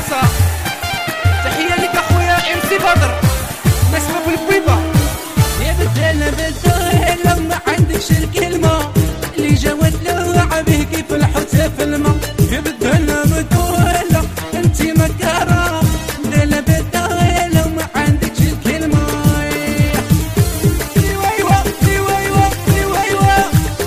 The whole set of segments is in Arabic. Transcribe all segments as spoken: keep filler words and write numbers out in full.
فرنسا. تحية لك اخويا ام سي بدر نسمة بالبيبة. يا بدالة بدالة ما عندكش الكلمة اللي جاوت له عبيه كيف الحوتة في الماء. يا بدالة بدالة انتي مكارة، بدالة بدالة ما عندكش الكلمة. ايوا ايوا ايوا ايوا ايوا ايوا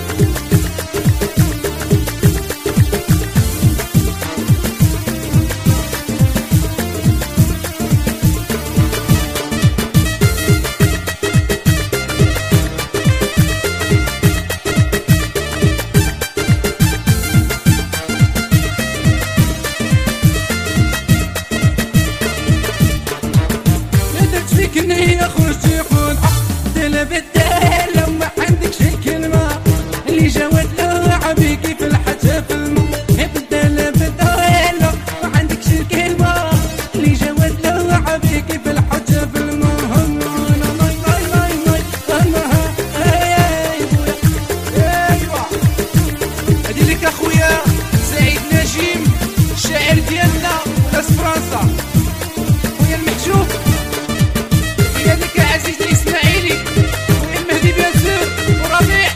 فيكني يا خوتي خون بدالة بدالة ما عندكش الكلمة اللي جاوت له عبيكي في الحتى في الماء. يا بدالة بدالة ما عندكش الكلمة اللي جاوت له عبيكي في الحتى في الماء. هادي لك اخويا سعيد نجيم الشاعر ديالنا ناس فرنسا. خويا المحجوب تحية لك يا عزيز الاسماعيلي خويا المهدي بياسر وربيع.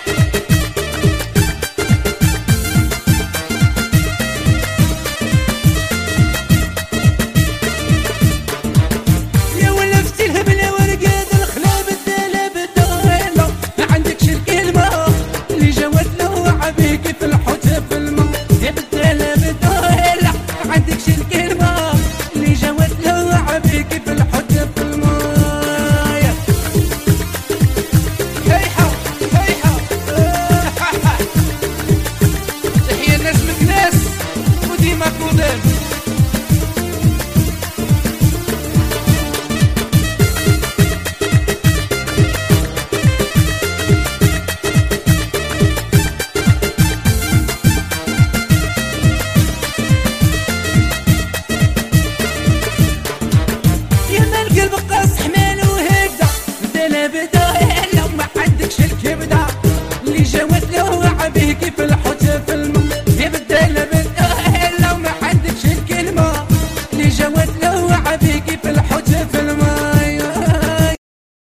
يا ولفتي الهبلة ورقاد الخلا بدالة بدالة ما عندكش الكلمة اللي جاوت له عبيكي في الحوتة في الماء. يا بدالة بدالة ما عندكش الكلمة اللي جاوت له عبيكي في الحوتة في الماء. هيحة هيحة تحية لناس مكناس وديما كودان. يا ما القلب قاص حمال وهكذا بدالة بدالة ما عندكش الكبدة اللي جاوت له عبيه كيف الحوتة في